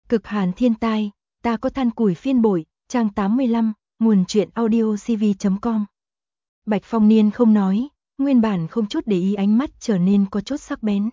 Cực hàn thiên tai, ta có than củi phiên bội, trang 85, nguồn truyện audio cv.com. Bạch Phong Niên không nói, nguyên bản không chút để ý ánh mắt trở nên có chút sắc bén.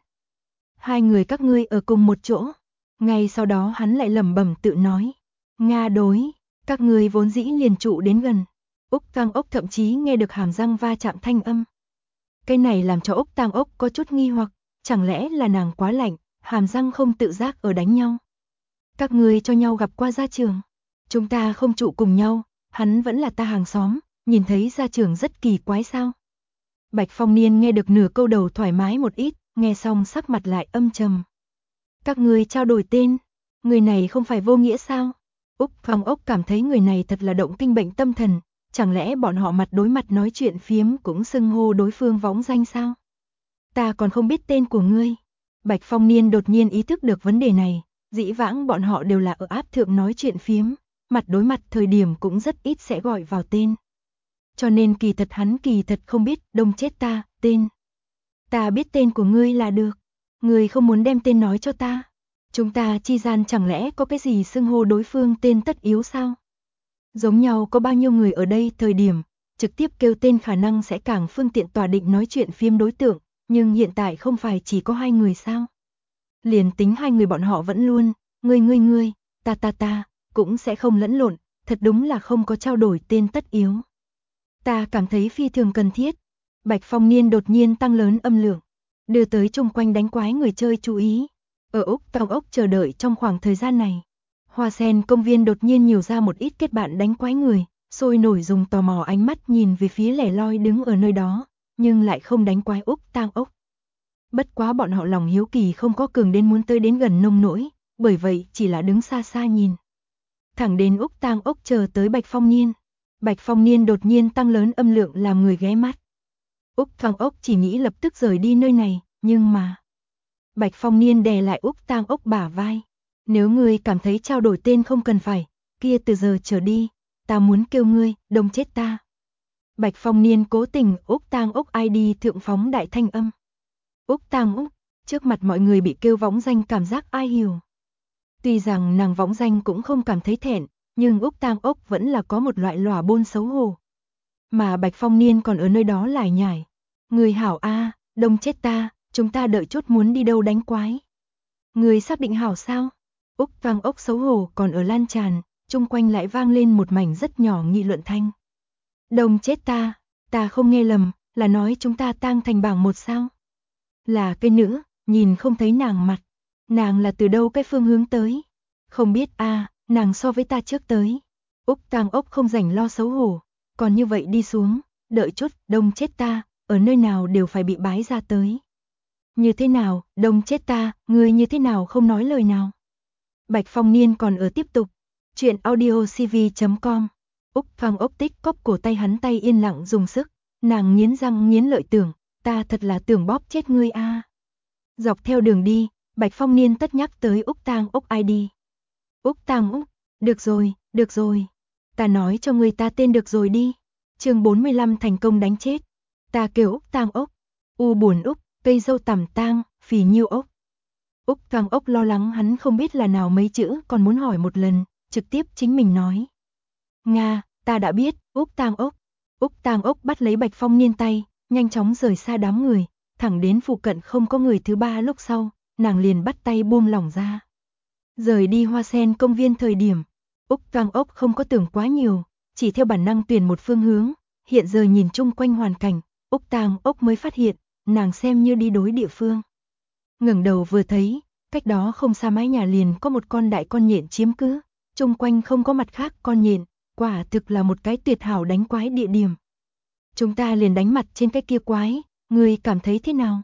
Hai người các ngươi ở cùng một chỗ. Ngay sau đó hắn lại lẩm bẩm tự nói. Nga đối, các ngươi vốn dĩ liền trụ đến gần. Úc Tang Ốc thậm chí nghe được hàm răng va chạm thanh âm. Cái này làm cho Úc Tang Ốc có chút nghi hoặc, chẳng lẽ là nàng quá lạnh, hàm răng không tự giác ở đánh nhau. Các ngươi cho nhau gặp qua gia trường. Chúng ta không trụ cùng nhau, hắn vẫn là ta hàng xóm, nhìn thấy gia trường rất kỳ quái sao. Bạch Phong Niên nghe được nửa câu đầu thoải mái một ít, nghe xong sắc mặt lại âm trầm. Các ngươi trao đổi tên, người này không phải vô nghĩa sao? Úc Phong Ốc cảm thấy người này thật là động kinh bệnh tâm thần, chẳng lẽ bọn họ mặt đối mặt nói chuyện phiếm cũng xưng hô đối phương võng danh sao? Ta còn không biết tên của ngươi. Bạch Phong Niên đột nhiên ý thức được vấn đề này, dĩ vãng bọn họ đều là ở áp thượng nói chuyện phiếm, mặt đối mặt thời điểm cũng rất ít sẽ gọi vào tên. Cho nên kỳ thật hắn kỳ thật không biết, đông chết ta, tên. Ta biết tên của ngươi là được, ngươi không muốn đem tên nói cho ta. Chúng ta chi gian chẳng lẽ có cái gì xưng hô đối phương tên tất yếu sao? Giống nhau có bao nhiêu người ở đây thời điểm, trực tiếp kêu tên khả năng sẽ càng phương tiện tòa định nói chuyện phiếm đối tượng, nhưng hiện tại không phải chỉ có hai người sao? Liền tính hai người bọn họ vẫn luôn, ngươi, ta, cũng sẽ không lẫn lộn, thật đúng là không có trao đổi tên tất yếu. Ta cảm thấy phi thường cần thiết. Bạch Phong Niên đột nhiên tăng lớn âm lượng, đưa tới chung quanh đánh quái người chơi chú ý. Ở Úc Tang Ốc chờ đợi trong khoảng thời gian này, Hoa Sen công viên đột nhiên nhiều ra một ít kết bạn đánh quái người, sôi nổi dùng tò mò ánh mắt nhìn về phía lẻ loi đứng ở nơi đó, nhưng lại không đánh quái Úc Tang Ốc. Bất quá bọn họ lòng hiếu kỳ không có cường đến muốn tới đến gần nông nỗi, bởi vậy chỉ là đứng xa xa nhìn. Thẳng đến Úc Tang Ốc chờ tới Bạch Phong Niên. Bạch Phong Niên đột nhiên tăng lớn âm lượng làm người ghé mắt. Úc Tang Ốc chỉ nghĩ lập tức rời đi nơi này, nhưng mà... Bạch Phong Niên đè lại Úc Tang Ốc bả vai. Nếu ngươi cảm thấy trao đổi tên không cần phải, kia từ giờ trở đi, ta muốn kêu ngươi, đông chết ta. Bạch Phong Niên cố tình Úc Tang Ốc ID thượng phóng đại thanh âm. Úc Tang Ốc, trước mặt mọi người bị kêu võng danh cảm giác ai hiểu. Tuy rằng nàng võng danh cũng không cảm thấy thẹn, nhưng Úc Tang Ốc vẫn là có một loại lòa bôn xấu hổ. Mà Bạch Phong Niên còn ở nơi đó lải nhải. Người hảo a, đông chết ta, chúng ta đợi chút muốn đi đâu đánh quái. Người xác định hảo sao? Úc Tang Ốc xấu hổ còn ở lan tràn, chung quanh lại vang lên một mảnh rất nhỏ nghị luận thanh. Đông chết ta không nghe lầm, là nói chúng ta tang thành bảng một sao? Là cái nữ, nhìn không thấy nàng mặt. Nàng là từ đâu cái phương hướng tới? Không biết nàng so với ta trước tới. Úc Tang Ốc không rảnh lo xấu hổ, còn như vậy đi xuống, đợi chút, đông chết ta, ở nơi nào đều phải bị bái ra tới. Như thế nào, đông chết ta, ngươi như thế nào không nói lời nào? Bạch Phong Niên còn ở tiếp tục. Chuyện audio cv.com. Úc Tang Ốc tích cóp cổ tay hắn tay yên lặng dùng sức, nàng nghiến răng nghiến lợi tưởng, ta thật là tưởng bóp chết ngươi a. Dọc theo đường đi, Bạch Phong Niên tất nhắc tới Úc Tang Ốc ID. Úc Tang Ốc, được rồi. Ta nói cho người ta tên được rồi đi. Chương 45 thành công đánh chết. Ta kêu Úc Tang Ốc. U buồn Úc, cây dâu tằm tang, phì nhiêu Ốc. Úc Tang Ốc lo lắng hắn không biết là nào mấy chữ, còn muốn hỏi một lần, trực tiếp chính mình nói. Nga, ta đã biết, Úc Tang Ốc. Úc Tang Ốc bắt lấy Bạch Phong Niên tay, nhanh chóng rời xa đám người, thẳng đến phụ cận không có người thứ ba lúc sau, nàng liền bắt tay buông lỏng ra. Rời đi Hoa Sen công viên thời điểm, Úc Tang Ốc không có tưởng quá nhiều, chỉ theo bản năng tuyển một phương hướng, hiện giờ nhìn chung quanh hoàn cảnh, Úc Tang Ốc mới phát hiện, nàng xem như đi đối địa phương. Ngẩng đầu vừa thấy, cách đó không xa mái nhà liền có một con đại con nhện chiếm cứ, chung quanh không có mặt khác con nhện, quả thực là một cái tuyệt hảo đánh quái địa điểm. Chúng ta liền đánh mặt trên cái kia quái, ngươi cảm thấy thế nào?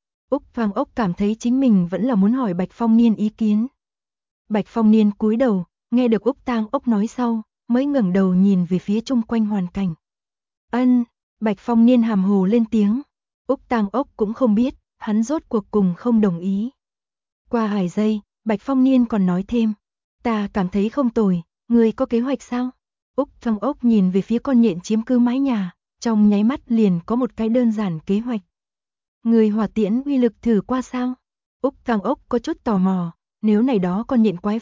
Úc Tang Ốc cảm thấy chính mình vẫn là muốn hỏi Bạch Phong Niên ý kiến. Bạch Phong Niên cúi đầu, nghe được Úc Tang Ốc nói sau, mới ngẩng đầu nhìn về phía chung quanh hoàn cảnh. Ân, Bạch Phong Niên hàm hồ lên tiếng. Úc Tang Ốc cũng không biết, hắn rốt cuộc cùng không đồng ý. Qua vài giây, Bạch Phong Niên còn nói thêm. Ta cảm thấy không tồi, ngươi có kế hoạch sao? Úc Tang Ốc nhìn về phía con nhện chiếm cứ mái nhà, trong nháy mắt liền có một cái đơn giản kế hoạch. Người hỏa tiễn uy lực thử qua sao? Úc Tang Ốc có chút tò mò, nếu này đó con nhện quái vật,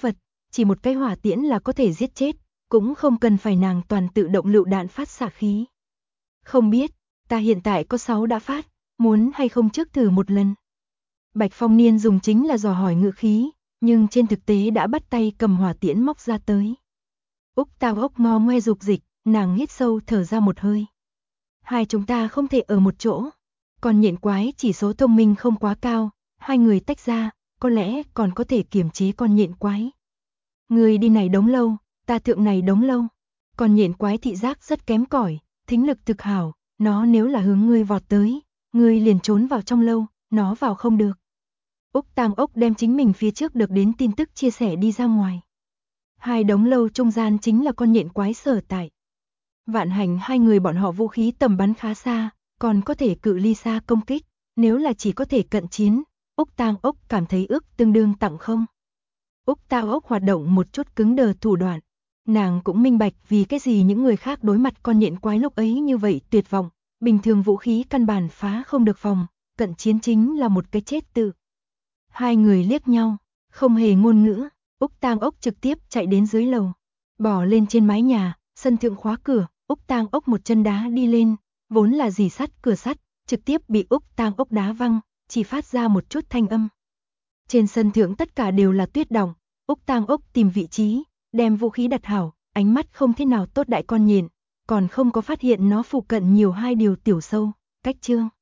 chỉ một cái hỏa tiễn là có thể giết chết, cũng không cần phải nàng toàn tự động lựu đạn phát xạ khí. Không biết, ta hiện tại có 6 đã phát, muốn hay không trước thử một lần. Bạch Phong Niên dùng chính là dò hỏi ngữ khí, nhưng trên thực tế đã bắt tay cầm hỏa tiễn móc ra tới. Úc Tao ốc ngo ngoe dục dịch, nàng hít sâu thở ra một hơi. Hai chúng ta không thể ở một chỗ, còn nhện quái chỉ số thông minh không quá cao, hai người tách ra, có lẽ còn có thể kiềm chế con nhện quái. Người đi này đống lâu, ta thượng này đống lâu. Con nhện quái thị giác rất kém cỏi, thính lực thực hảo, nó nếu là hướng ngươi vọt tới, ngươi liền trốn vào trong lâu, nó vào không được. Úc Tam Ốc đem chính mình phía trước được đến tin tức chia sẻ đi ra ngoài. Hai đống lâu trung gian chính là con nhện quái sở tại. Vạn Hành hai người bọn họ vũ khí tầm bắn khá xa, còn có thể cự ly xa công kích, nếu là chỉ có thể cận chiến, Úc Tam Ốc cảm thấy ước tương đương tặng không. Úc Tam Ốc hoạt động một chút cứng đờ thủ đoạn, nàng cũng minh bạch vì cái gì những người khác đối mặt con nhện quái lúc ấy như vậy tuyệt vọng, bình thường vũ khí căn bản phá không được phòng, cận chiến chính là một cái chết tự. Hai người liếc nhau, không hề ngôn ngữ, Úc Tam Ốc trực tiếp chạy đến dưới lầu, bỏ lên trên mái nhà, sân thượng khóa cửa, Úc Tam Ốc một chân đá đi lên, vốn là dì sắt cửa sắt, trực tiếp bị Úc Tam Ốc đá văng, chỉ phát ra một chút thanh âm. Trên sân thượng tất cả đều là tuyết đọng, Úc Tam Ốc tìm vị trí, đem vũ khí đặt hảo, ánh mắt không thế nào tốt đại con nhện, còn không có phát hiện nó phụ cận nhiều hai điều tiểu sâu, cách chương.